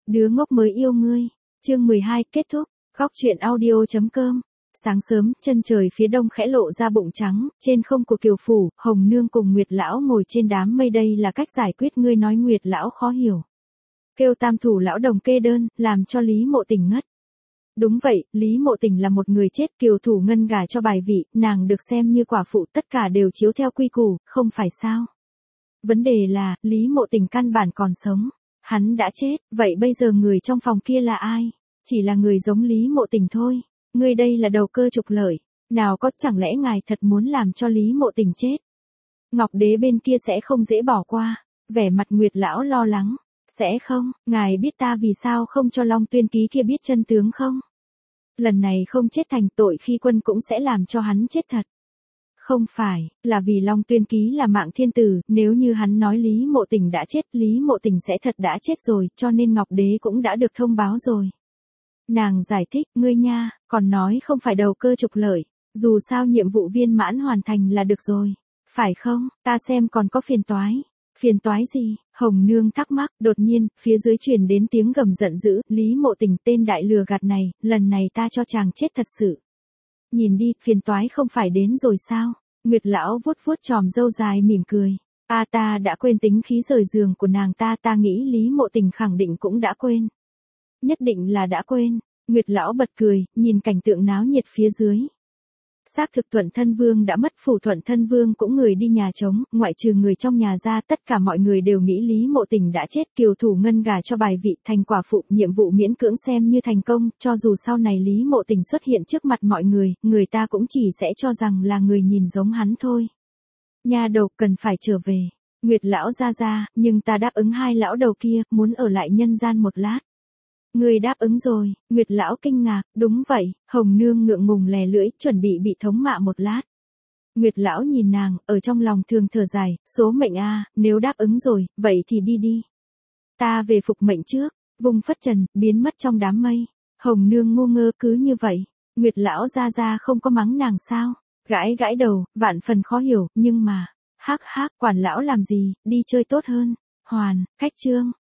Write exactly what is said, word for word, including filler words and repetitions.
Đứa ngốc mới yêu ngươi. Chương mười hai kết thúc. Góc truyện audio chấm com. Sáng sớm, chân trời phía đông khẽ lộ ra bụng trắng, trên không của Kiều Phủ, Hồng Nương cùng Nguyệt Lão ngồi trên đám mây, đây là cách giải quyết ngươi nói Nguyệt Lão khó hiểu. Kêu tam thủ lão đồng kê đơn, làm cho Lý Mộ Tình ngất. Đúng vậy, Lý Mộ Tình là một người chết, Kiều Thủ Ngân gả cho bài vị, nàng được xem như quả phụ, tất cả đều chiếu theo quy củ, không phải sao. Vấn đề là, Lý Mộ Tình căn bản còn sống. Hắn đã chết, vậy bây giờ người trong phòng kia là ai? Chỉ là người giống Lý Mộ Tình thôi. Ngươi đây là đầu cơ trục lợi. Nào có, chẳng lẽ ngài thật muốn làm cho Lý Mộ Tình chết? Ngọc Đế bên kia sẽ không dễ bỏ qua. Vẻ mặt Nguyệt Lão lo lắng. Sẽ không, ngài biết ta vì sao không cho Long Tuyên Ký kia biết chân tướng không? Lần này không chết thành tội khi quân cũng sẽ làm cho hắn chết thật. Không phải, là vì Long Tuyên Ký là mạng thiên tử, nếu như hắn nói Lý Mộ Tình đã chết, Lý Mộ Tình sẽ thật đã chết rồi, cho nên Ngọc Đế cũng đã được thông báo rồi. Nàng giải thích, ngươi nha, còn nói không phải đầu cơ trục lợi, dù sao nhiệm vụ viên mãn hoàn thành là được rồi. Phải không, ta xem còn có phiền toái. Phiền toái gì? Hồng Nương thắc mắc, đột nhiên, phía dưới truyền đến tiếng gầm giận dữ, Lý Mộ Tình tên đại lừa gạt này, lần này ta cho chàng chết thật sự. Nhìn đi, phiền toái không phải đến rồi sao? Nguyệt Lão vuốt vuốt chòm râu dài mỉm cười. A ta đã quên tính khí rời giường của nàng ta, ta nghĩ Lý Mộ Tình khẳng định cũng đã quên. Nhất định là đã quên. Nguyệt Lão bật cười, nhìn cảnh tượng náo nhiệt phía dưới. Xác thực Thuận Thân Vương đã mất, phủ Thuận Thân Vương cũng người đi nhà trống, ngoại trừ người trong nhà ra, tất cả mọi người đều nghĩ Lý Mộ Tình đã chết, Kiều Thủ Ngân gả cho bài vị, thành quả phụ, nhiệm vụ miễn cưỡng xem như thành công, cho dù sau này Lý Mộ Tình xuất hiện trước mặt mọi người, người ta cũng chỉ sẽ cho rằng là người nhìn giống hắn thôi. Nha đầu cần phải trở về. Nguyệt Lão ra ra, nhưng ta đáp ứng hai lão đầu kia, muốn ở lại nhân gian một lát. Người đáp ứng rồi, Nguyệt Lão kinh ngạc, đúng vậy, Hồng Nương ngượng ngùng lè lưỡi, chuẩn bị bị thống mạ một lát. Nguyệt Lão nhìn nàng, ở trong lòng thường thở dài, số mệnh a, nếu đáp ứng rồi, vậy thì đi đi. Ta về phục mệnh trước, vùng phất trần, biến mất trong đám mây. Hồng Nương ngu ngơ cứ như vậy, Nguyệt Lão ra ra không có mắng nàng sao, gãi gãi đầu, vạn phần khó hiểu, nhưng mà, hắc hắc, quản lão làm gì, đi chơi tốt hơn. Hoàn, khách chương.